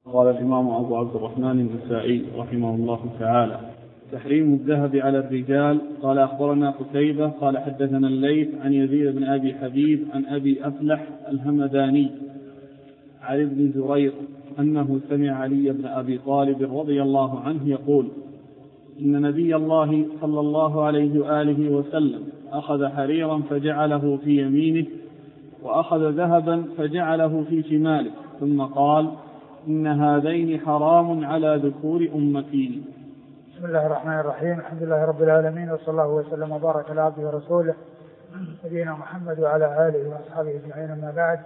قال الإمام أبو عبد الرحمن النسائي رحمه الله تعالى: تحريم الذهب على الرجال. قال أخبرنا قتيبة قال حدثنا الليث عن يزيد بن أبي حبيب عن أبي أفلح الهمداني عن ابن زرير أنه سمع علي بن أبي طالب رضي الله عنه يقول: إن نبي الله صلى الله عليه وآله وسلم أخذ حريرا فجعله في يمينه، وأخذ ذهبا فجعله في شماله، ثم قال: إن هذين حرام على ذكور أمتي. بسم الله الرحمن الرحيم. الحمد لله رب العالمين، وصلى الله وسلم وبارك على عبده ورسوله نبينا محمد وعلى آله وأصحابه أجمعين. أما بعد،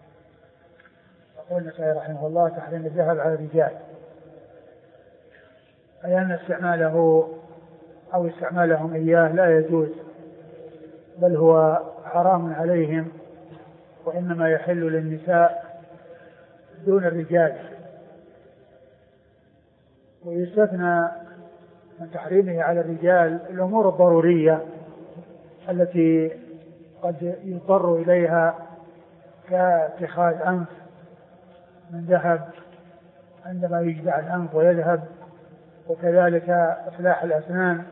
يقول النسائي رحمه الله: تحريم الذهب على الرجال، أي أن استعماله أو استعمالهم إياه لا يجوز، بل هو حرام عليهم، وإنما يحل للنساء دون الرجال. ويستثنى من تحريمه على الرجال الأمور الضرورية التي قد يضطر إليها، كاتخاذ أنف من ذهب عندما يجدع الأنف ويذهب، وكذلك إصلاح الأسنان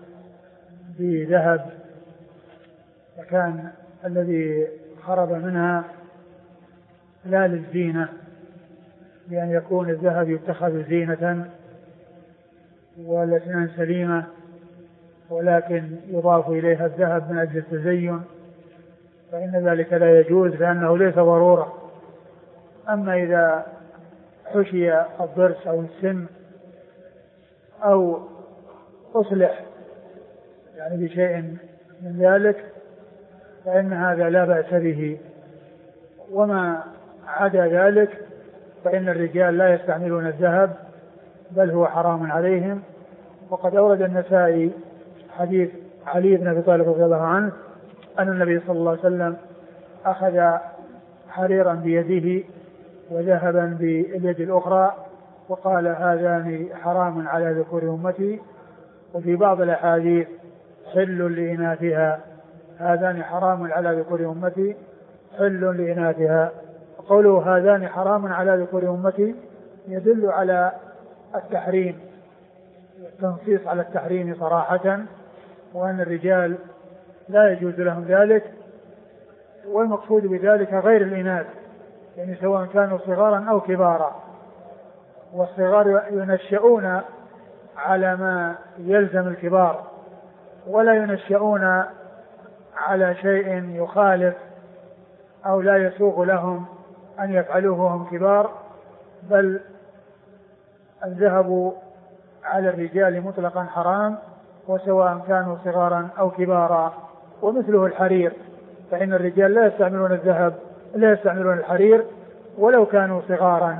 بذهب فكان الذي خرب منها لا للزينة، بأن يكون الذهب يتخذ زينة والأسنان سليمة، ولكن يضاف إليها الذهب من أجل التزين، فإن ذلك لا يجوز، لأنه ليس ضرورة. أما إذا حشي الضرس أو السن أو أصلح يعني بشيء من ذلك فإن هذا لا بأس به. وما عدا ذلك فإن الرجال لا يستعملون الذهب، بل هو حرام عليهم. وقد أورد النسائي حديث علي بن أبي طالب رضي الله عنه أن النبي صلى الله عليه وسلم أخذ حريرا بيده وذهبا باليد الأخرى، وقال: هذان حرام على ذكور أمتي. وفي بعض الأحاديث: حل لإناثها، هذان حرام على ذكور أمتي حل لإناثها. قوله هذان حرام على ذكور أمتي يدل على التحريم، التنصيص على التحريم صراحة، وأن الرجال لا يجوز لهم ذلك، والمقصود بذلك غير الإناث، يعني سواء كانوا صغارا أو كبارا. والصغار ينشؤون على ما يلزم الكبار، ولا ينشؤون على شيء يخالف أو لا يسوغ لهم أن يفعلوه وهم كبار. بل الذهب على الرجال مطلقا حرام، وسواء كانوا صغارا أو كبارا. ومثله الحرير، فإن الرجال لا يستعملون الذهب، لا يستعملون الحرير ولو كانوا صغارا،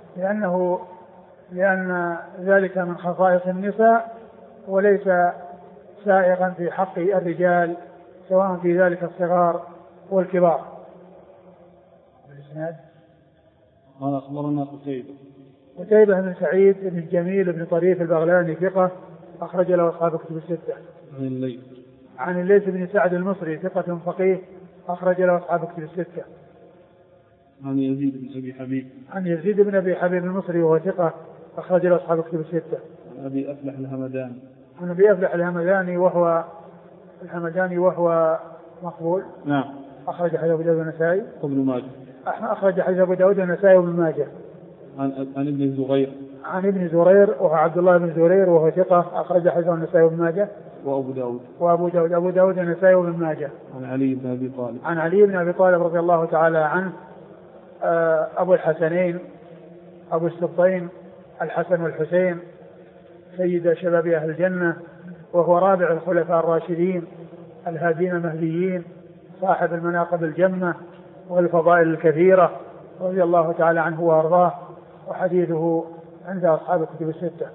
لأن ذلك من خصائص النساء، وليس سائغا في حق الرجال، سواء في ذلك الصغار والكبار. قال أخبرنا قتيبة بن سعيد بن الجميل بن طريف البغلاني ثقة، أخرج له أصحاب كتب الستة. عن الليث بن سعد المصري ثقة فقيه، أخرج له أصحاب كتب الستة. عن يزيد بن أبي حبيب المصري وهو ثقة، أخرج له أصحاب كتب الستة. عن أبي أفلح الهمداني وهو مقبول. نعم. أخرج حديث أبو داود والنسائي وابن ماجه. أخرج حديث أبو داود والنسائي وابن ماجه. عن ابن زرير وهو عبد الله بن زرير وهو ثقة، أخرج حديث النسائي وابن ماجه. وأبو داود والنسائي وابن ماجه. عن علي بن أبي طالب رضي الله تعالى عنه، أبو الحسنين، أبو السبطين الحسن والحسين، سيد شباب أهل الجنة، وهو رابع الخلفاء الراشدين الهادين المهديين، صاحب المناقب الجمة والفضائل الكثيرة، رضي الله تعالى عنه وأرضاه، وحديثه عند أصحاب الكتب الستة.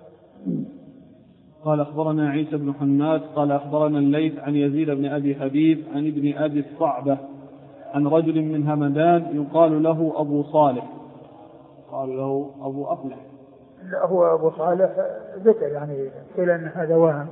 قال أخبرنا عيسى بن حماد قال أخبرنا الليث عن يزيد بن أبي حبيب عن ابن أبي الصعبة عن رجل من همدان يقال له أبو صالح، قال له أبو أفلح. لا، هو أبو صالح ذكر، يعني قيل أن هذا وهم.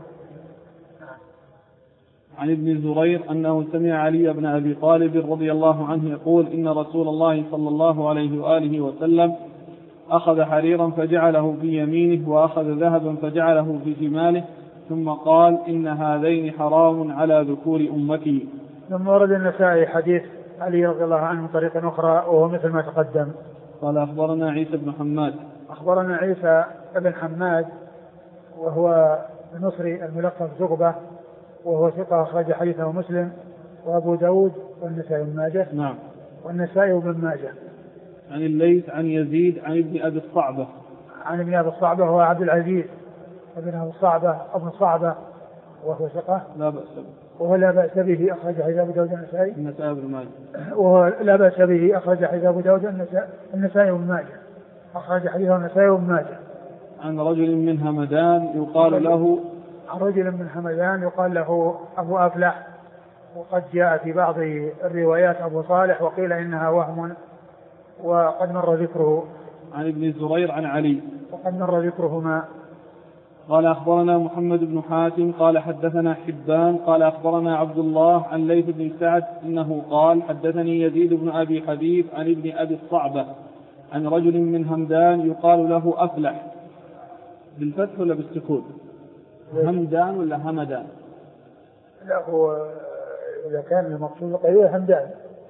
عن ابن زرير أنه سمع علي بن أبي طالب رضي الله عنه يقول: إن رسول الله صلى الله عليه وآله وسلم أخذ حريرا فجعله في يمينه وأخذ ذهبا فجعله في شماله ثم قال إن هذين حرام على ذكور أمتي. ثم ورد النسائي حديث علي رضي الله عنه طريقة أخرى وهو مثل ما تقدم. قال أخبرنا عيسى بن حماد. أخبرنا عيسى بن حماد وهو المصري الملقب زغبة وهو ثقة أخرج حديثه مسلم وأبو داود والنسائي بن ماجه. نعم. والنسائي بن ماجه. عن الليث عن يزيد عن ابن أبي الصعبة. عن ابن أبي الصعبة هو عبد العزيز ابن أبي الصعبة ابن الصعبة وهو ثقة لا بأس به. وهو لا بأس به أخرج حديث أبو داود النسائي. النسائي بن ماجه. وهو لا بأس به أخرج حديث أبو داود النسائي بن ماجه. أخرج حديثه النسائي بن ماجه. عن رجل من همدان يقال له. عن رجل من همدان يقال له أبو أفلح وقد جاء في بعض الروايات أبو صالح وقيل إنها وهم وقد مر ذكره. عن ابن الزبير عن علي وقد مر ذكرهما. قال أخبرنا محمد بن حاتم قال حدثنا حبان قال أخبرنا عبد الله عن ليث بن سعد إنه قال حدثني يزيد بن أبي حبيب عن ابن أبي الصعبة عن رجل من همدان يقال له أفلح. بالفتح ولا بالسكون؟ همدان ولا همدان؟ لا هو إذا كان المقصود قريبا همدان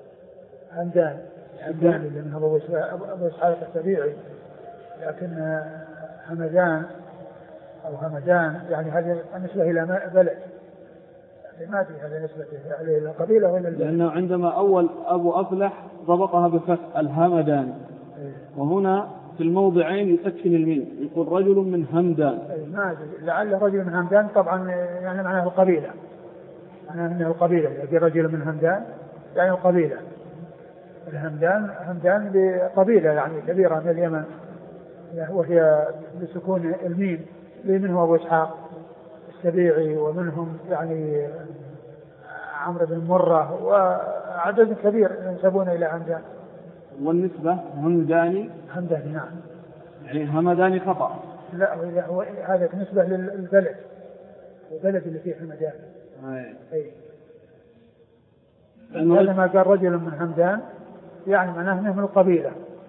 اللي من أبو إسحاق السبيعي لكن همدان أو همدان يعني هذه النسبة إلى بلد ما في هذه نسبة إلى القبيلة ولا البلد. لأنه عندما أول أبو أفلح ضبطها بفتح الهمدان وهنا في الموضعين يسكن الميم يقول رجل من همدان. ما أدري لعل رجل من همدان طبعا يعني معناه القبيلة. معناه القبيلة يقول رجل من همدان يعني القبيلة. همدان بقبيلة يعني كبيرة من اليمن وهي بسكون الميم منهم أبو إسحاق السبيعي ومنهم يعني عمرو بن مرة وعدد كبير ينسبون إلى همدان. والنسبة همداني نعم يعني همداني خطأ. لا هذا نسبة للبلد البلد اللي فيه همدان. هذا ما قال رجل من همدان يعني معناه من القبيلة.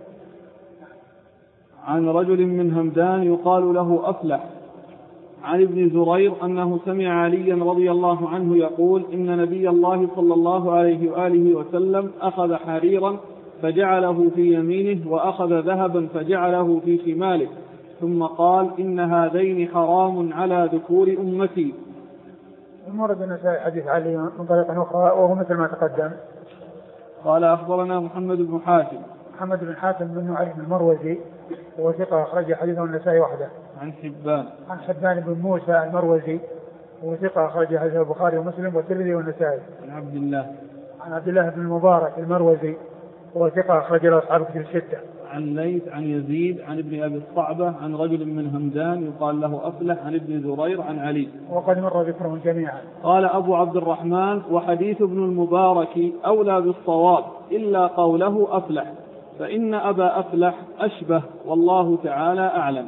عن رجل من همدان يقال له أفلح عن ابن زرير أنه سمع عليا رضي الله عنه يقول إن نبي الله صلى الله عليه وآله وسلم أخذ حريرا فجعله في يمينه وأخذ ذهبا فجعله في شماله ثم قال إن هذين حرام على ذكور أمتي. ورد النسائي حديث علي من طريقة أخرى وهو مثل ما تقدم. قال أخبرنا محمد بن حاتم بن علي المروزي وهو ثقة أخرج حديثه النسائي وحده. عن حبان بن موسى المروزي وهو ثقة أخرج حديثه البخاري ومسلم والترمذي والنسائي. عن عبد الله بن المبارك المروزي وهو ثقة أخرج له أصحاب الكتب الستة. عن ليث عن يزيد عن ابن أبي الصعبة عن رجل من همدان يقال له أفلح عن ابن زرير عن علي وقد مر ذكرهم جميعا. قال أبو عبد الرحمن وحديث ابن المبارك أولى بالصواب إلا قوله أفلح فإن أبا أفلح أشبه والله تعالى أعلم.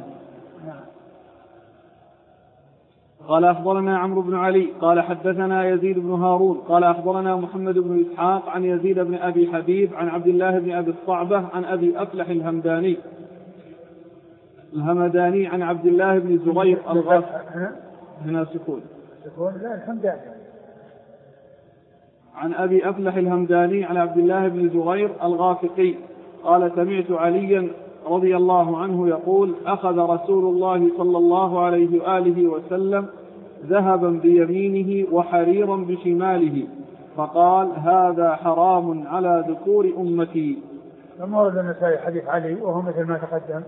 قال أخبرنا عمرو بن علي قال حدثنا يزيد بن هارون قال أخبرنا محمد بن إسحاق عن يزيد بن أبي حبيب عن عبد الله بن أبي الصعبة عن أبي أفلح الهمداني عن عبد الله بن زرير هنا سكون لا الحمداني عن أبي أفلح الهمداني عن عبد الله بن زرير الغافقي قال سمعت عليا رضي الله عنه يقول أخذ رسول الله صلى الله عليه وآله وسلم ذهبا بيمينه وحريرا بشماله فقال هذا حرام على ذكور أمتي. ثم ورد النسائي حديث علي وهو مثل ما تقدم.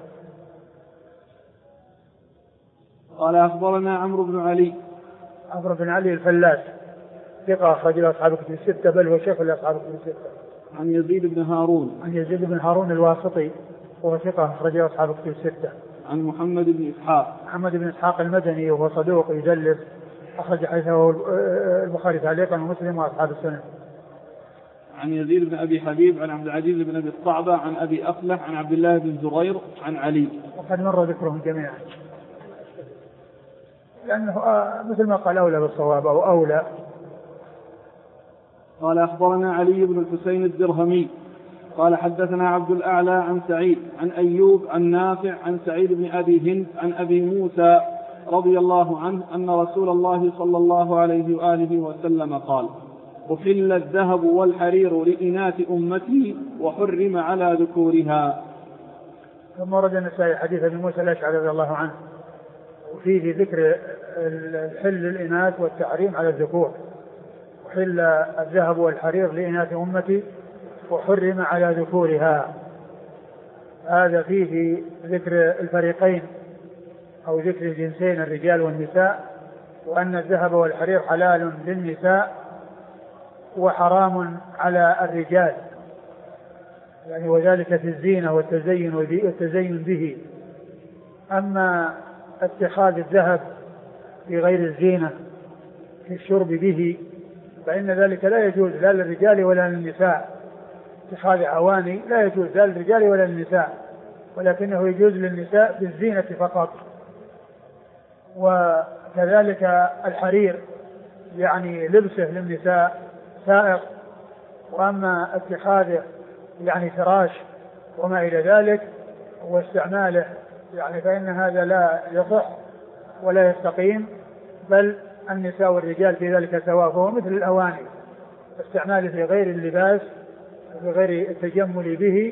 قال أخبرنا عمرو بن علي الفلاس ثقة أخرج له أصحاب الكتب الستة بل هو شيخ لأصحاب الكتب الستة. عن يزيد بن هارون الواسطي وهو ثقة أخرج له أصحاب الكتب الستة. عن محمد بن إسحاق المدني وهو صدوق يدلس أخرج حديثه البخاري تعليقا ومسلم وأصحاب السنن. عن يزيد بن أبي حبيب عن عبد العزيز بن أبي الصعبة عن أبي أفلح عن عبد الله بن زرير عن علي وقد مر ذكرهم جميعا لأنه مثل ما قال أولى بالصواب أو أولى. قال أخبرنا علي بن الحسين الدرهمي قال حدثنا عبد الأعلى عن سعيد عن أيوب عن نافع عن سعيد بن أبي هند عن أبي موسى رضي الله عنه أن رسول الله صلى الله عليه وآله وسلم قال: أحل الذهب والحرير لإناث أمتي وحرم على ذكورها. ثم ورد النسائي حديث ابي موسى الأشعري رضي الله عنه وفيه ذكر الحل للإناث والتحريم على الذكور. أحل الذهب والحرير لإناث أمتي وحرم على ذكورها. هذا فيه ذكر الفريقين أو ذكر الجنسين الرجال والنساء، وأن الذهب والحرير حلال للنساء وحرام على الرجال، يعني وذلك في الزينة والتزين به. أما اتخاذ الذهب في غير الزينة في الشرب به فإن ذلك لا يجوز لا للرجال ولا للنساء. اتخاذ أواني لا يجوز لا للرجال ولا للنساء، ولكنه يجوز للنساء بالزينة فقط. وكذلك الحرير يعني لبسه للنساء سائق، وأما اتخاذه يعني فراش وما إلى ذلك واستعماله يعني فإن هذا لا يصح ولا يستقيم، بل النساء والرجال في ذلك سواء. فهو مثل الأواني، استعماله في غير اللباس في غير التجمل به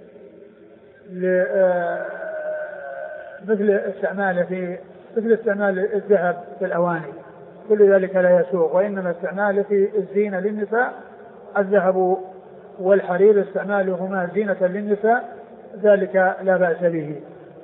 مثل استعمال الذهب في الأواني، كل ذلك لا يسوق. وإنما استعماله في الزينة للنساء، الذهب والحرير استعمالهما زينة للنساء ذلك لا بأس به.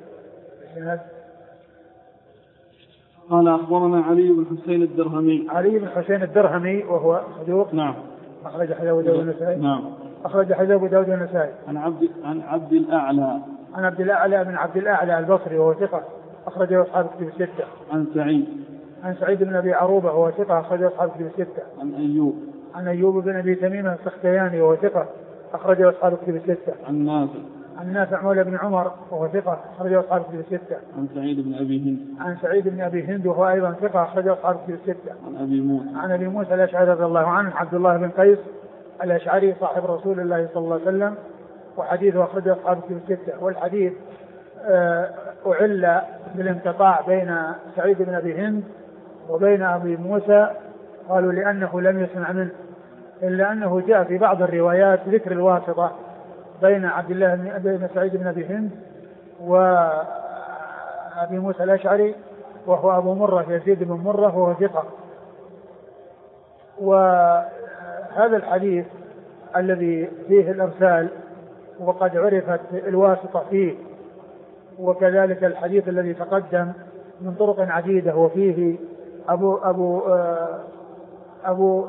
قال أخبرنا علي بن حسين الدرهمي. علي بن حسين الدرهمي وهو صدوق. نعم. أخرج حديث أبو داود النسائي. نعم. أخرج حديث أبو داود النسائي. عن عبد الأعلى. عن عبد الأعلى بن عبد الأعلى البصري وهو ثقة أخرجه أصحاب كتب الستة. عن سعيد بن أبي عروبة وهو ثقة أخرجه أصحاب كتب الستة. عن أيوب بن أبي تميم السختياني وهو ثقة أخرجه أصحاب كتب الستة. عن نافع مولى بن عمر وهو ثقة أخرجه أصحاب كتب الستة. عن سعيد بن أبي هند وهو أيضا ثقة أخرجه أصحاب كتب الستة. عن أبي موسى الأشعري رضي الله عنه عبد الله بن قيس الأشعري صاحب رسول الله صلى الله عليه وسلم، وحديثه أخرجه أصحاب كتب الستة. والحديث أعل بالانقطاع بين سعيد بن أبي هند وبين أبي موسى، قالوا لأنه لم يسمع منه، إلا أنه جاء في بعض الروايات ذكر الواسطة بين سعيد بن أبي هند وأبي موسى الأشعري وهو أبو مرة يزيد بن مرة وهو ثقة. وهذا الحديث الذي فيه الإرسال وقد عرفت الواسطة فيه، وكذلك الحديث الذي تقدم من طرق عديدة وفيه أبو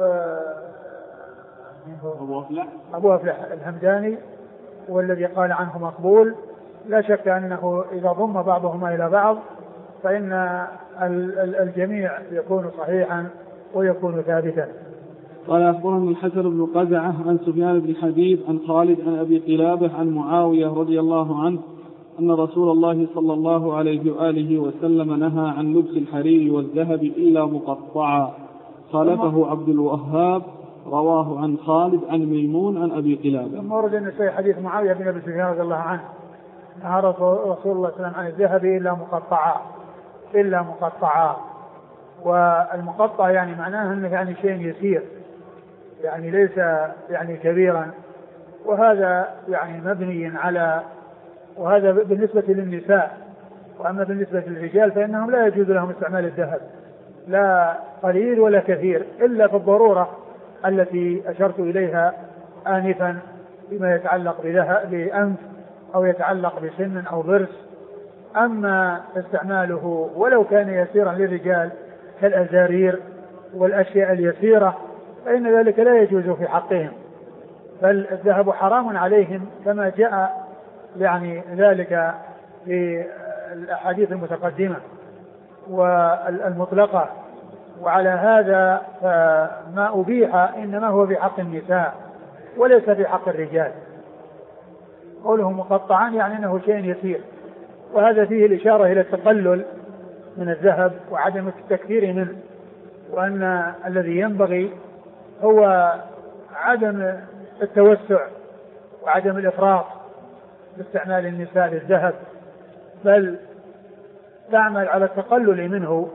أفلح الهمداني والذي قال عنه مقبول، لا شك أنه إذا ضم بعضهما إلى بعض فإن الجميع يكون صحيحا ويكون ثابتا. قال أخبرنا الحسن بن قزعة عن سفيان بن حبيب عن خالد عن أبي قلابة عن معاوية رضي الله عنه أن رسول الله صلى الله عليه وآله وسلم نهى عن لبس الحرير والذهب إلا مقطعا، خالفه عبد الوهاب رواه عن خالد عن ميمون عن أبي قلابة. ثم ورد النسائي حديث معاوية بن أبي سفيان رضي الله عنه نهى رسول الله صلى الله عليه وسلم عن الذهب إلا مقطعا. والمقطع يعني معناه أنه يعني شيء يسير، يعني ليس يعني كبيرا، وهذا يعني مبني على، وهذا بالنسبة للنساء. وأما بالنسبة للرجال فإنهم لا يجوز لهم استعمال الذهب لا قليل ولا كثير إلا في الضرورة التي أشرت إليها آنفا فيما يتعلق بأنف أو يتعلق بسن أو ضرس. أما استعماله ولو كان يسيرا للرجال كالأزارير والأشياء اليسيرة فإن ذلك لا يجوز في حقهم، بل الذهب حرام عليهم كما جاء يعني ذلك في الأحاديث المتقدمة والمطلقة. وعلى هذا ما أبيح إنما هو في حق النساء وليس في حق الرجال. قوله مقطعان يعني أنه شيء يسير، وهذا فيه الإشارة إلى التقلل من الذهب وعدم التكثير منه، وأن الذي ينبغي هو عدم التوسع وعدم الإفراط باستعمال النساء للذهب، بل تعمل على التقلل منه.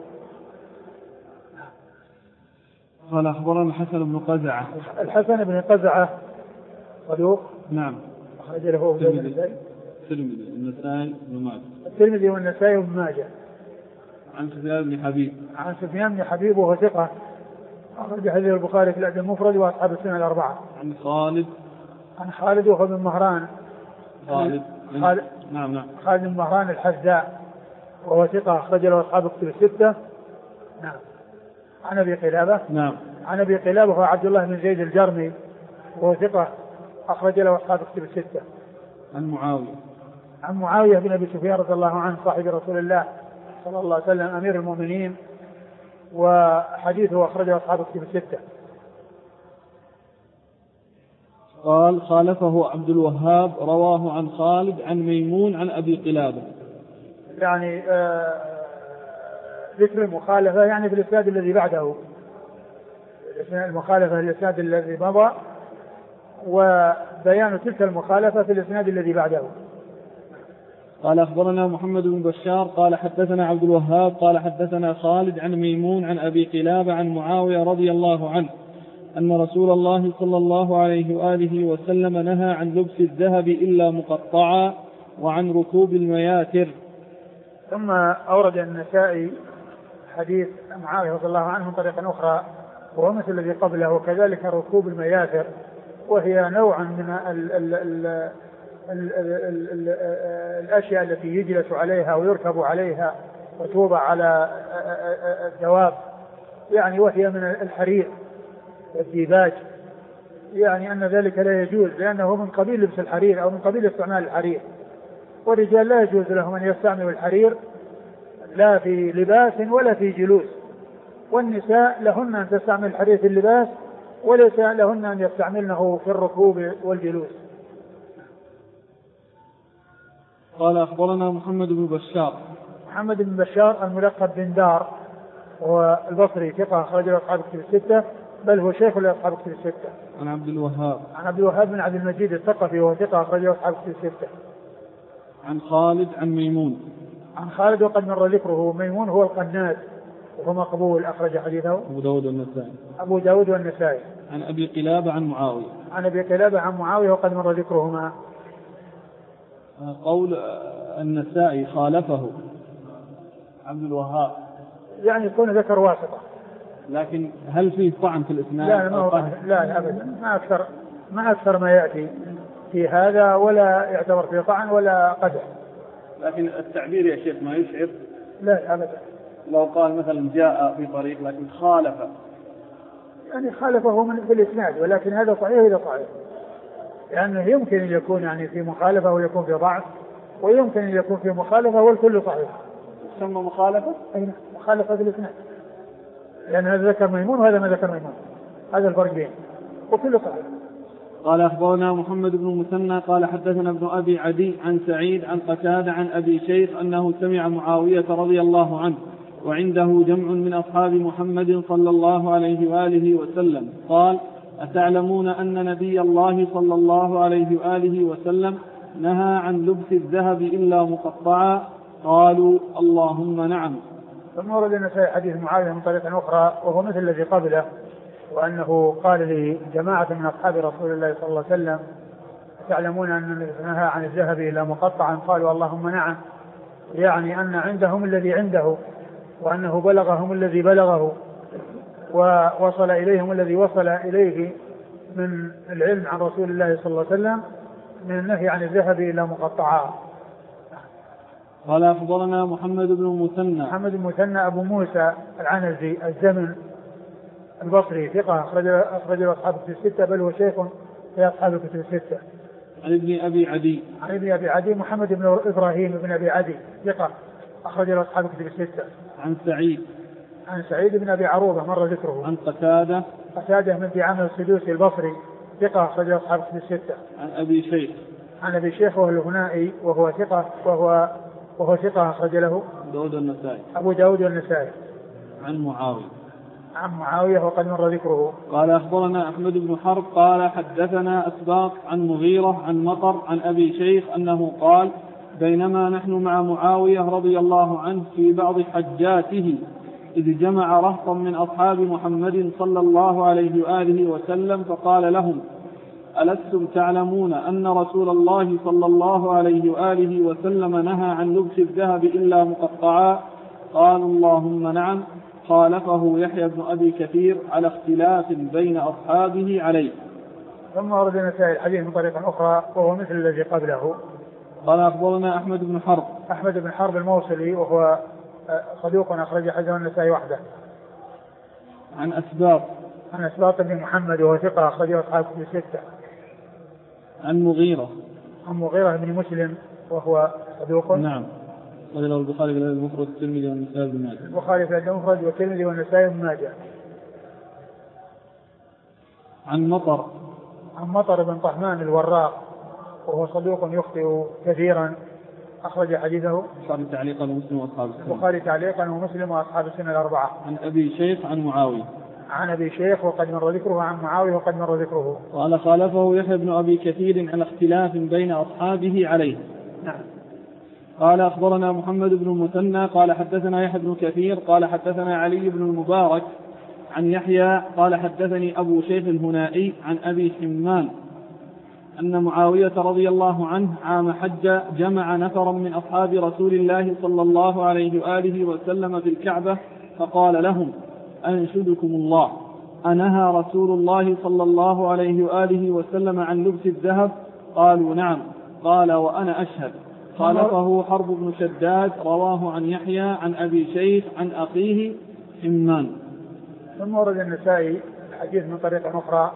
قال أخبرنا الحسن بن قزعة. الحسن بن قزعة صدوق. نعم. أخرج له الترمذي والنسائي وابن ماجه. عن سفيان بن حبيب. عن سفيان بن حبيب وهو ثقة، أخرج حديث البخاري في الأدب المفرد وأصحاب السنة الأربعة. عن خالد. عن خالد وهو بن مهران. نعم. خالد بن مهران الحذاء وهو ثقة، أخرج له أصحاب الكتب الستة. نعم. عن أبي قلابة. نعم. عن أبي قلابة هو عبد الله بن زيد الجرمي وهو ثقة، أخرج له أصحاب الكتب الستة. عن معاوية. عن معاوية بن أبي سفيان رضي الله عنه صاحب رسول الله صلى الله عليه وسلم أمير المؤمنين، وحديثه أخرجه أصحاب الكتب الستة. قال خالفه عبد الوهاب رواه عن خالد عن ميمون عن أبي قلابة. يعني ذكر المخالفة يعني في الإسناد الذي بعده، المخالفة الإسناد الذي مضى، وبيان تلك المخالفة في الإسناد الذي بعده. قال أخبرنا محمد بن بشار قال حدثنا عبد الوهاب قال حدثنا خالد عن ميمون عن أبي قلابة عن معاوية رضي الله عنه أن رسول الله صلى الله عليه وآله وسلم نهى عن لبس الذهب إلا مقطعا وعن ركوب المياتر. ثم أورد النسائي حديث معاوية رضي الله عنه من طريقة أخرى وهو مثل الذي قبله، وكذلك ركوب المياتر، وهي نوع من الأشياء التي يجلس عليها ويركب عليها وتوضع على الدواب، يعني وهي من الحرير والديباج، يعني أن ذلك لا يجوز لأنه من قبيل لبس الحرير أو من قبيل استعمال الحرير، والرجال لا يجوز لهم أن يستعملوا الحرير لا في لباس ولا في جلوس، والنساء لهن أن تستعمل الحرير في اللباس وليس لهن أن يستعملنه في الركوب والجلوس. قال أخبرنا محمد بن بشار. محمد بن بشار الملقب بن دار هو البصري ثقة، أخرج له أصحاب الكتب الستة، بل هو شيخ لأصحاب الكتب الستة. عن عبد الوهاب. عن عبد الوهاب بن عبد المجيد الثقفي وهو ثقة، أخرج له أصحاب الكتب الستة. عن خالد عن ميمون. عن خالد وقد مر ذكره. ميمون هو القناد وهو مقبول، أخرج حديثه أبو داود والنسائي. أبو داود والنسائي. عن أبي قلابة عن معاوية. عن أبي قلابة عن معاوية وقد مر ذكرهما. قول النسائي خالفه عبد الوهاب يعني يكون ذكر واسطة، لكن هل فيه طعن في الإسناد؟ لا أبدا، ما أكثر ما يأتي في هذا، ولا يعتبر فيه طعن ولا قدح. لكن التعبير يا شيخ ما يشعر. لا أبدا. لو قال مثلا جاء في طريق لكن خالف، يعني خالفه من في الإسناد، ولكن هذا صحيح إذا صحيح، لأنه يعني يمكن أن يكون يعني في مخالفة ويكون في ضعف، ويمكن أن يكون في مخالفة والكل صحيح. ثم مخالفة؟ أي مخالفة في الإسناد، لأن هذا ذكر ميمون وهذا ما ذكر ميمون، هذا الفرق بين وكل صحيح. قال أخبرنا محمد بن مثنى قال حدثنا ابن أبي عدي عن سعيد عن قتادة عن أبي شيخ أنه سمع معاوية رضي الله عنه وعنده جمع من أصحاب محمد صلى الله عليه وآله وسلم قال: أتعلمون أن نبي الله صلى الله عليه وآله وسلم نهى عن لبس الذهب إلا مقطعا؟ قالوا: اللهم نعم. ثم ورد النسائي حديث معاوية من طريق أخرى وهو مثل الذي قبله، وأنه قال لجماعة من أصحاب رسول الله صلى الله عليه وسلم: أتعلمون أن نهى عن الذهب إلا مقطعا؟ قالوا: اللهم نعم، يعني أن عندهم الذي عنده، وأنه بلغهم الذي بلغه، ووصل إليهم الذي وصل إليه من العلم عن رسول الله صلى الله عليه وسلم من النهي عن الذهب إلا مقطعا. قال أخبرنا محمد بن مثنى. محمد بن مثنى أبو موسى العنزي الزمن البصري ثقة، أخرج أصحاب الكتب الستة، بل هو شيخ في أصحاب الكتب الستة. عن ابن أبي عدي. عن ابن أبي عدي محمد بن إبراهيم بن أبي عدي ثقة، أخرج أصحاب الكتب الستة. عن سعيد. عن سعيد بن أبي عروبة مر ذكره. عن قتادة. قتادة من دعامة السدوسي البصري ثقة، أخرج أصحاب الكتب الستة. عن أبي شيخ. عن أبي شيخ وهو الهنائي وهو ثقة وهو ثقة، أخرج له داود والنسائي. أبو داود والنسائي. عن معاوية. عن معاوية وقد مر ذكره. قال أخبرنا أحمد بن حرب قال حدثنا أسباط عن مغيرة عن مطر عن أبي شيخ أنه قال بينما نحن مع معاوية رضي الله عنه في بعض حجاته إذ جمع رهطا من أصحاب محمد صلى الله عليه وآله وسلم فقال لهم ألستم تعلمون أن رسول الله صلى الله عليه وآله وسلم نهى عن لبس الذهب إلا مقطعا؟ قالوا اللهم نعم. خالفه يحيى بن أبي كثير على اختلاف بين أصحابه عليه. ثم ورد النسائي الحديث من طريق أخرى وهو مثل الذي قبله. قال أخبرنا أحمد بن حرب. أحمد بن حرب الموصلي وهو صدوق أخرج حديثه النسائي وحده. عن أسباط. عن أسباط بن محمد وهو ثقة أخرجه أصحاب كتب الستة. عن مغيرة. عن مغيرة بن مسلم وهو صدوق. نعم. قال له البخاري في المفرد والترمذي والنسائي بن ماجه. البخاري في المفرد والترمذي والنسائي بن ماجه. عن مطر. عن مطر بن طهمان الوراق وهو صدوق يخطئ كثيرا أخرج حديثه البخاري تعليقا ومسلم وأصحاب السنة. البخاري تعليقا ومسلم وأصحاب السنة الأربعة. عن أبي شيخ عن معاوية. عن أبي شيخ وقد مر ذكره. عن معاوية وقد مر ذكره. قال خالفه يحيى بن أبي كثير على اختلاف بين أصحابه عليه. نعم. قال أخبرنا محمد بن المثنى قال حدثنا يحيى بن كثير قال حدثنا علي بن المبارك عن يحيى قال حدثني أبو شيخ الهنائي عن أبي حمان أن معاوية رضي الله عنه عام حج جمع نفرا من أصحاب رسول الله صلى الله عليه وآله وسلم في الكعبة فقال لهم أنشدكم الله أنهى رسول الله صلى الله عليه وآله وسلم عن لبس الذهب؟ قالوا نعم. قال وأنا أشهد. خالفه حرب بن شداد رواه عن يحيى عن أبي شيخ عن أخيه حمان. ثم ورد النسائي حديث من طريقة أخرى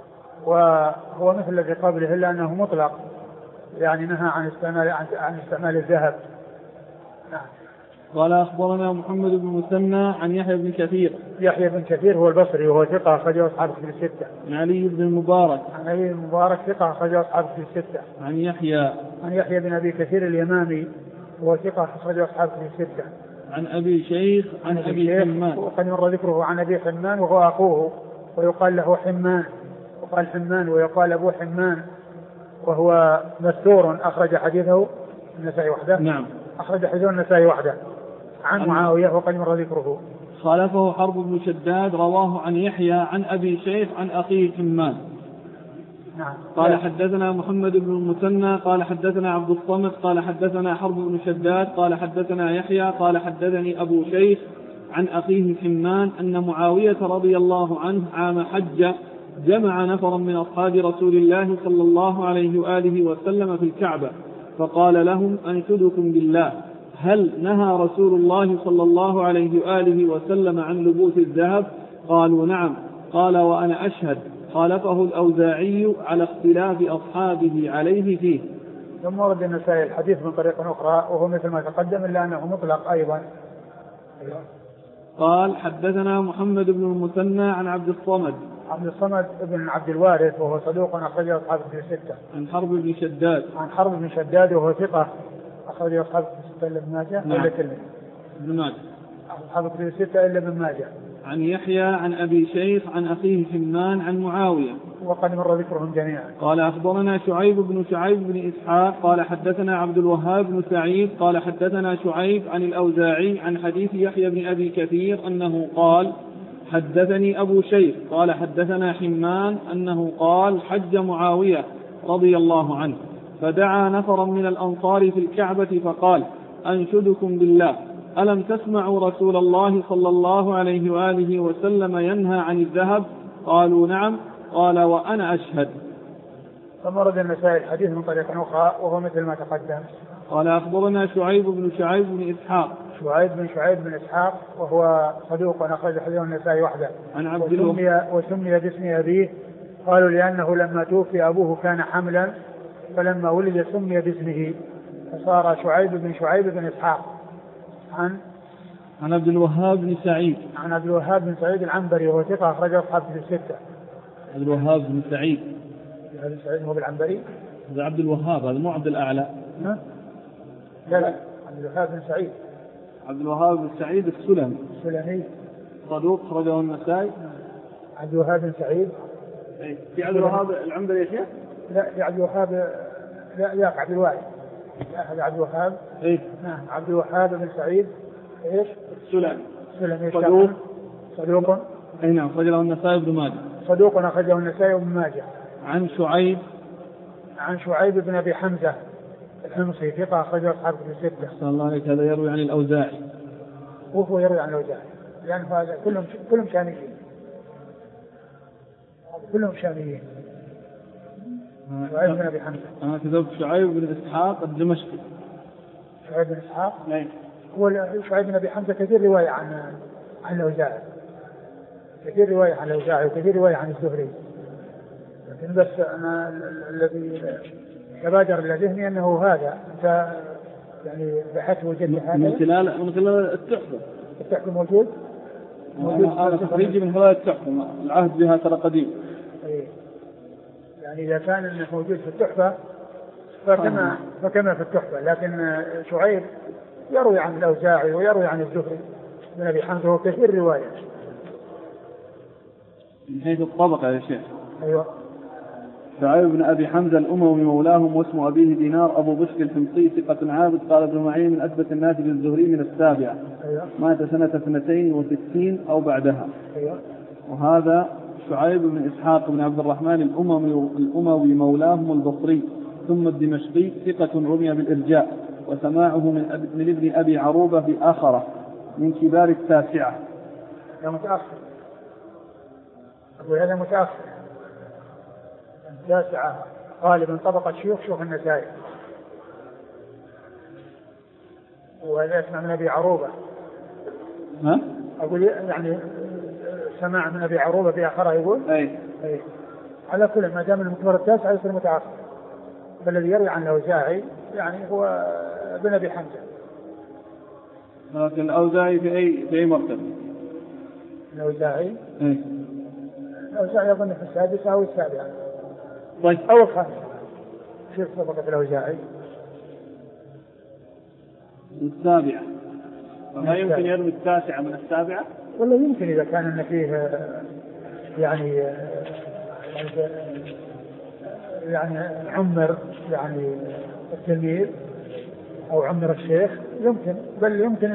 وهو مثل الذي قبله إلا أنه مطلق يعني نهى عن استعمال الذهب. نعم. قال أخبرنا محمد بن مثنى عن يحيى بن كثير. يحيى بن كثير هو البصري وهو ثقة أخرجه أصحاب كتب الستة. عن علي بن المبارك. عن علي بن المبارك ثقة أخرجه أصحاب كتب الستة. عن يحيى بن أبي كثير اليمامي وهو ثقة أخرجه أصحاب كتب الستة. عن أبي شيخ عن أبي حمان وقد مر ذكره. عن أبي حمان وهو أخوه ويقال له حمان وقال حمان ويقال أبو حمان وهو مستور أخرج حديثه النسائي وحده. نعم. أخرج حديثه النسائي وحده. عن معاوية وقد مر ذكره. خالفه حرب بن شداد رواه عن يحيى عن أبي شيخ عن أخيه حمان. نعم. قال حدثنا محمد بن المثنى قال حدثنا عبد الصمد قال حدثنا حرب بن شداد قال حدثنا يحيى قال حدثني أبو شيخ عن أخيه حمان أن معاوية رضي الله عنه عام حج جمع نفرا من أصحاب رسول الله صلى الله عليه وآله وسلم في الكعبة فقال لهم أنشدكم بالله هل نهى رسول الله صلى الله عليه وآله وسلم عن لبوس الذهب؟ قالوا نعم. قال وأنا أشهد. خالفه الأوزاعي على اختلاف أصحابه عليه فيه. ثم ورد النسائي الحديث من طريق أخرى وهو مثل ما تقدم إلا أنه مطلق أيضا. قال حدثنا محمد بن المثنى عن عبد الصمد. عبد الصمد بن عبد الوارث وهو صدوق أخرجه أصحاب كتب الستة. عن حرب بن شداد. عن حرب بن شداد وهو ثقة أخرجه أصحاب كتب الستة إلا ابن ماجه. نعم. إلا الترمذي. ابن ماجه. أصحاب كتب الستة إلا ابن ماجه. عن يحيى عن أبي شيخ عن أخيه حمان عن معاوية وقد مر ذكرهم جميعا. قال أخبرنا شعيب بن إسحاق قال حدثنا عبد الوهاب بن سعيد قال حدثنا شعيب عن الأوزاعي عن حديث يحيى بن أبي كثير أنه قال حدثني أبو شيخ قال حدثنا حمان أنه قال حج معاوية رضي الله عنه فدعا نفرا من الأنصار في الكعبة فقال أنشدكم بالله ألم تسمعوا رسول الله صلى الله عليه وآله وسلم ينهى عن الذهب؟ قالوا نعم. قال وأنا أشهد. فمرد النسائي الحديث من طريق أخرى وهو مثل ما تقدم. قال أخبرنا شعيب بن إسحاق. شعيب بن إسحاق وهو صدوق أخرج حديثه النسائي وحده. عن وسمي باسم أبيه قالوا لأنه لما توفي أبوه كان حملا فلما ولد سمي باسمه فصار شعيب بن إسحاق. عن عبد الوهاب بن سعيد. عن عبد الوهاب بن سعيد العنبري وهو ثقة أخرجه أصحاب كتب الستة. عبد الوهاب بن سعيد. هذا سعيد هو بالعنبري. هذا عبد الوهاب هذا مو عبد الأعلى. لا عبد الوهاب بن سعيد. عبد الوهاب بن سعيد السلمي. صدوق أخرجه النسائي. عبد الوهاب بن سعيد. في عبد الوهاب العمدة يا شيخ؟ لا في عبد الوهاب، لا عبد الواحد، لا هذا عبد الوهاب. نعم عبد الوهاب بن سعيد ايش؟ سلمي صدوق. اي نعم أخرجه النسائي بن ماجه. صدوق أخرجه النسائي بن ماجه. عن شعيب بن أبي حمزة الحمصي ثقة أخرجه أصحاب الستة. صلى الله عليه هذا يروي عن الأوزاعي. وهو يروي عن الأوزاعي لأن هذا كلهم شاميين. شعيب بن أبي حمزة. أنا كتبت شعيب بن إسحاق الدمشقي. شعيب بن إسحاق. نعم. هو شعيب بن أبي حمزة كثير رواية عن الأوزاعي. كثير رواية عن الأوزاعي وكثير رواية عن الزهري. لكن بس أنا الذي تبادر إلى ذهني أنه هذا أنت يعني بحثت وجدت هذا من خلال التحفة موجود. هذا تخريجي من خلال التحفة، العهد بها ترى قديم. يعني إذا كان إنه موجود في التحفة فكما في التحفة، لكن شعيب يروي عن الأوزاعي ويروي عن الزهري بن أبي حمزة وكثير رواية. من حيث الطبقة يا شيخ. أيوة. شعيب بن أبي حمزة الأموي مولاهم واسم أبيه دينار أبو بشر الحمصي ثقة عابد. قال ابن معين من أثبت الناس للزهري من السابعة. أيوة. مات سنة 62 أو بعدها. أيوة. وهذا شعيب بن إسحاق بن عبد الرحمن الأموي مولاهم البصري ثم الدمشقي ثقة رمي بالإرجاء، وسماعه من ابن أبي عروبة بآخرة من كبار التاسعة. متأخر. أقول هذا متأخر. التاسعة غالبا طبقة شيوخ النسائي. وهذا يسمع من أبي عروبة. ها؟ أقول يعني سماع من أبي عروبة بآخرة يقول. أي. على كل ما دام المكبر التاسع يصير متأخر. فالذي يروي عن الأوزاعي يعني هو ابن أبي حمزة. لكن الأوزاعي في أي مرتبة؟ الأوزاعي يظن في السادسة أو السابعة. طيب. أو الخامسة. شوف طبقة الأوزاعي. السابعة. فما يمكن يروي التاسعة من السابعة؟ ولا يمكن إذا كان أن فيه يعني عمر يعني التلميذ أو عمر الشيخ يمكن، بل يمكن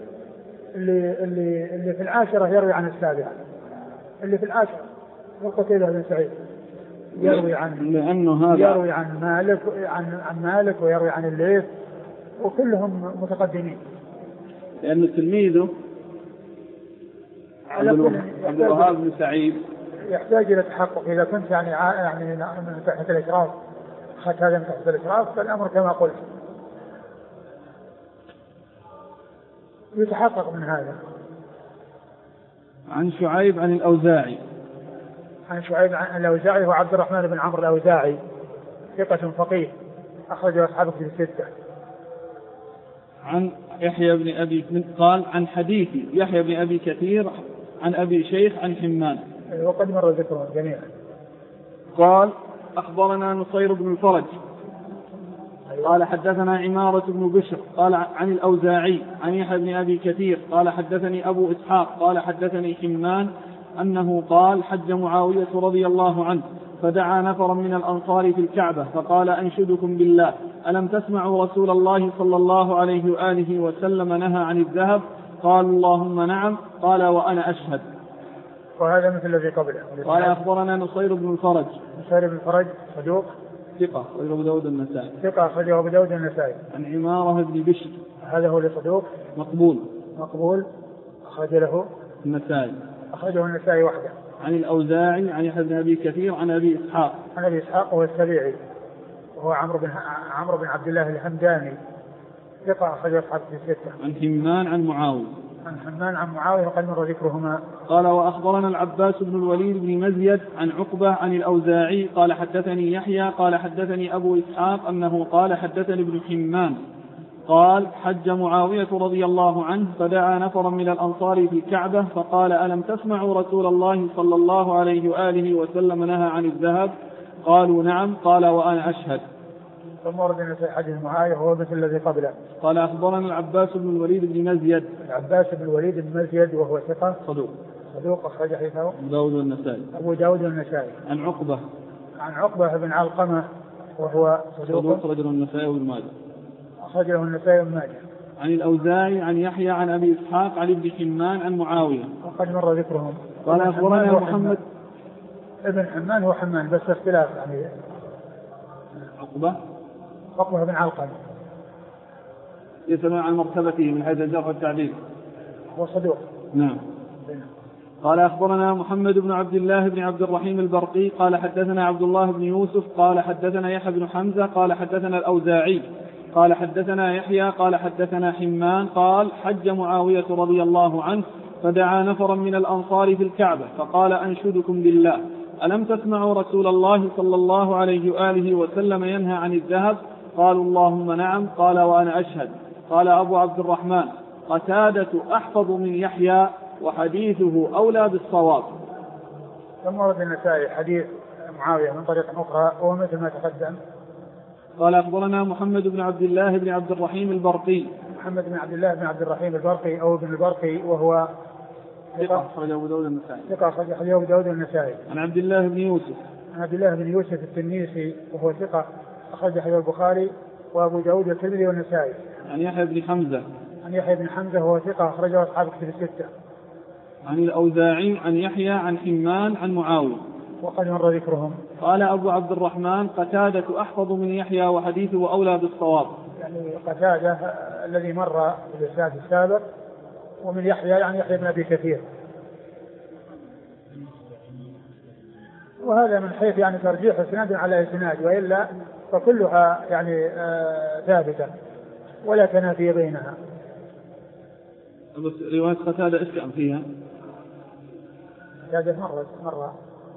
اللي في العاشرة يروي عن السابعة. اللي في العاشرة القتيبة بن سعيد يروي يروي عن مالك ويروي عن الليث وكلهم متقدمين. لأن تلميذه عبد الوهاب بن سعيد يحتاج إلى تحقق. إذا كنت يعني من تحت الإشراف أخذت هذا من تحت الإشراف فالأمر كما قلت يتحقق من هذا. عن شعيب عن الأوزاعي. عن شعيب عن الأوزاعي هو عبد الرحمن بن عمرو الأوزاعي ثقة فقيه أخرجه أصحابه في الستة. عن يحيى بن أبي قال عن حديث يحيى بن أبي كثير عن أبي شيخ عن حمان. وقد مر ذكرهم جميعا. قال أخبرنا نصير بن الفرج قال حدثنا عمارة بن بشر قال عن الأوزاعي عن يحيى بن أبي كثير قال حدثني أبو إسحاق قال حدثني حمان أنه قال حج معاوية رضي الله عنه فدعا نفرا من الأنصار في الكعبة فقال أنشدكم بالله ألم تسمعوا رسول الله صلى الله عليه وآله وسلم نهى عن الذهب؟ قالوا اللهم نعم. قال وأنا أشهد. وهذا مثل الذي قبله. قال أخبرنا نصير بن الفرج. نصير بن الفرج صدوق ثقة أخرجه أبو داود النسائي. ثقة أخرجه أبو داود النسائي. عن عمارة بن بشر. هذا هو لصدوق مقبول أخرج له النسائي. أخرجه النسائي وحده. عن الأوزاعي عن يحيى بن أبي كثير عن أبي إسحاق. عن أبي إسحاق وهو السبيعي وهو عمرو بن عبد الله الحمداني ثقة أخرجه أصحاب الستة. عن حمان عن معاوية. عن حمان عن معاوية وقد مر ذكرهما. قال وأخبرنا العباس بن الوليد بن مزيد عن عقبة عن الأوزاعي قال حدثني يحيى قال حدثني أبو إسحاق أنه قال حدثني ابن حمان قال حج معاوية رضي الله عنه فدعا نفرا من الأنصار في الكعبة فقال ألم تسمعوا رسول الله صلى الله عليه وآله وسلم نهى عن الذهب؟ قالوا نعم. قال وأنا أشهد. ثم ورد النسائي حديث معاوية وهو مثل الذي قبله. قال أخبرنا العباس بن الوليد بن مزيد. العباس بن الوليد بن مزيد وهو ثقة صدوق أخرج حديثه أبو داود والنسائي. عن عقبة بن علقمة وهو صدوق أخرجه النسائي وابن ماجه. عن الأوزاعي عن يحيى عن أبي إسحاق عن ابن حمان عن معاوية وقد مر ذكرهم. قال أخبرنا محمد ابن حمان هو حمان بس اختلاف يعني عقبة بن علقمة يسمع عن مرتبته من حيث الجرح والتعديل وصدوق. نعم. قال أخبرنا محمد بن عبد الله بن عبد الرحيم البرقي قال حدثنا عبد الله بن يوسف قال حدثنا يحيى بن حمزة قال حدثنا الأوزاعي قال حدثنا يحيى قال حدثنا حمان قال حج معاوية رضي الله عنه فدعا نفرا من الأنصار في الكعبة فقال أنشدكم بالله ألم تسمعوا رسول الله صلى الله عليه وآله وسلم ينهى عن الذهب؟ قالوا اللهم نعم. قال وأنا أشهد. قال أبو عبد الرحمن قتادة أحفظ من يحيى وحديثه أولى بالصواب. ثم ورد النسائي حديث معاوية من طريق أخرى ومثل ما تقدم. قال أخبرنا محمد بن عبد الله بن عبد الرحيم البرقي. محمد بن عبد الله بن عبد الرحيم البرقي أو ابن البرقي وهو ثقة أخرج أبو داود النسائي. عن عبد الله بن يوسف. عن عبد الله بن يوسف التنيسي وهو ثقة أخرج حديث البخاري وأبو داود والترمذي والنسائي. عن يحيى بن حمزة وهو ثقة أخرجه أصحاب الكتب الستة. عن الأوزاعي عن يحيى عن حمان عن معاوية وقد مر ذكرهم. قال أبو عبد الرحمن قتادة أحفظ من يحيى وحديثه أولى بالصواب. يعني قتادة الذي مر في الإسناد السابق ومن يحيى يعني يحيى بن أبي كثير. وهذا من حيث يعني ترجيح اسناد على اسناد وإلا فكلها يعني ثابتة ولا تنافي بينها. بس رواية قتادة اسكن فيها. قتادة مرة.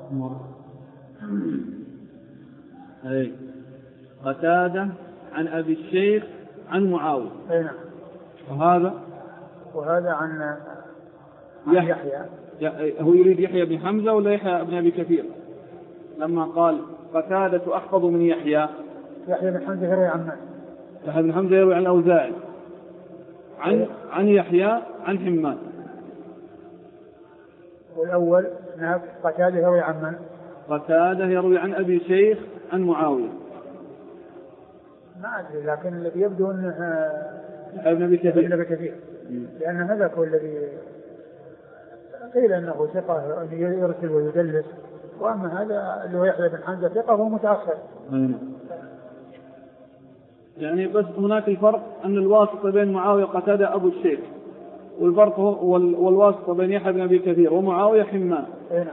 أي قتادة عن أبي الشيخ عن معاوية. نعم. وهذا عن يحيى. هو يريد يحيى بن حمزة ولا يحيى بن أبي كثير؟ لما قال قتادة أحفظ من يحيى بن حمزة يروي عن من؟ يحيى بن حمزة يروي عن الأوزاعي عن يحيى عن حمان. والأول نعم قتادة يروي عن من؟ قتادة يروي عن أبي شيخ عن معاوية. ما أدري لكن الذي يبدو أنه ابن أبي كثير لأن هذا هو الذي قيل أنه ثقة يرسل ويدلس وأما هذا اللي هو يحيى بن حمزة ثقة هو متأخر. يعني بس هناك الفرق أن الواسطة بين معاوية قتادة أبو الشيخ والفرق والواسطة بين يحيى بن أبي كثير ومعاوية حمان.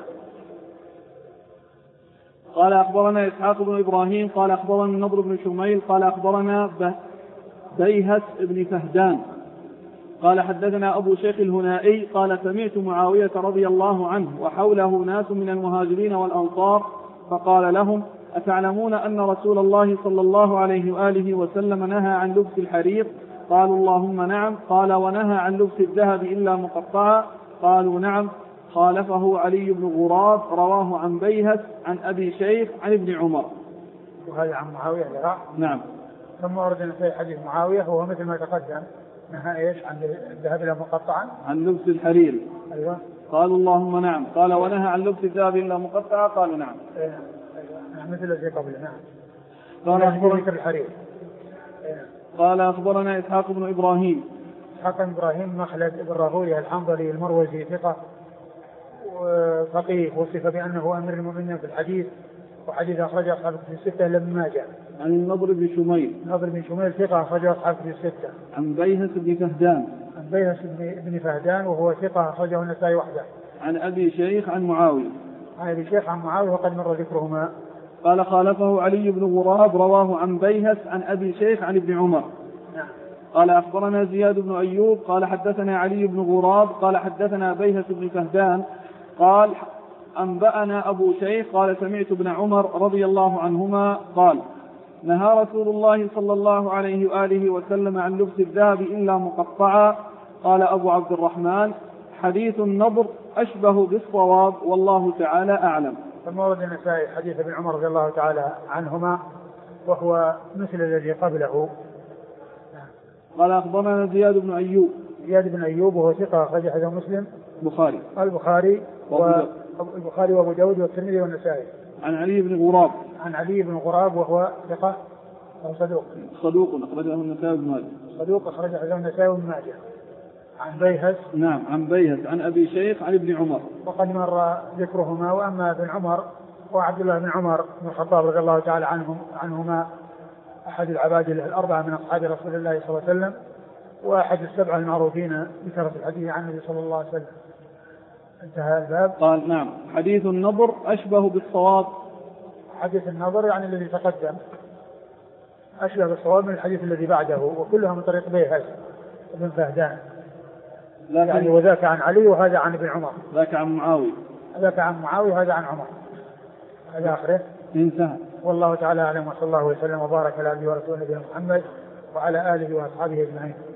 قال أخبرنا إسحاق بن إبراهيم قال أخبرنا النضر بن شميل قال أخبرنا بيهس بن فهدان قال حدثنا أبو شيخ الهنائي قال سمعت معاوية رضي الله عنه وحوله ناس من المهاجرين والأنصار فقال لهم أتعلمون أن رسول الله صلى الله عليه وآله وسلم نهى عن لبس الحرير؟ قالوا اللهم نعم. قال ونهى عن لبس الذهب إلا مقطعا؟ قالوا نعم. خالفه علي بن غراب رواه عن بيهس عن أبي شيخ عن ابن عمر. وهذا عن معاوية نعم. ثم وردنا في حديث معاوية هو مثل ما تقدم نهى إيش عن الذهب إلا مقطعا عن لبس الحرير. أيوة. قالوا اللهم نعم. قال ونهى عن لبس الذهب إلا مقطعا؟ قالوا نعم. أيوة. مثل الذي قبل. نعم. قال أخبرنا إسحاق بن إبراهيم. مخلد بن راهويه الحنظلي المروزي ثقة وفقيه وصف بأنه أمير المؤمنين في الحديث وحديث أخرجه أصحاب الكتب الستة لما جاء. عن النضر بن شميل ثقة أخرجه أصحاب الكتب الستة. عن بيهس بن فهدان وهو ثقة أخرجه النسائي وحده. عن أبي شيخ عن معاوية وقد مر ذكرهما. قال خالفه علي بن غراب رواه عن بيهس عن أبي شيخ عن ابن عمر. قال أخبرنا زياد بن أيوب قال حدثنا علي بن غراب قال حدثنا بيهس بن فهدان قال أنبأنا أبو شيخ قال سمعت ابن عمر رضي الله عنهما قال نهى رسول الله صلى الله عليه وآله وسلم عن لبس الذهب إلا مقطعا. قال أبو عبد الرحمن حديث النضر أشبه بالصواب والله تعالى أعلم. ثم ورد النسائي حديث ابن عمر رضي الله تعالى عنهما وهو مثل الذي قبله. قال أخبرنا زياد بن أيوب. زياد بن أيوب وهو ثقة أخرج حديث مسلم البخاري وأبو داود والترمذي والنسائي. عن علي بن غراب. عن علي بن غراب وهو ثقة صدوق أخرجه النسائي بن ماجه. صدوق أخرج حديث النسائي بن ماجه. عن بيهس. نعم عن بيهس عن أبي شيخ عن ابن عمر وقد مر ذكرهما. وأما ابن عمر وعبد الله بن عمر بن الخطاب رضي الله تعالى عنهما أحد العباد الأربعة من أصحاب رسول الله صلى الله عليه وسلم وأحد السبعة المعروفين بكثرة الحديث عن النبي صلى الله عليه وسلم. انتهى الباب. قال نعم حديث النظر أشبه بالصواب. حديث النظر يعني الذي تقدم أشبه بالصواب من الحديث الذي بعده وكلها من طريق بيهس بن فهدان يعني وذاك عن علي وهذا عن ابن عمر. ذاك عن معاوية وهذا عن عمر. هذا آخره انتهى. والله تعالى أعلم وصلى الله وسلم وبارك على عبده ورسوله نبينا محمد وعلى آله وأصحابه أجمعين.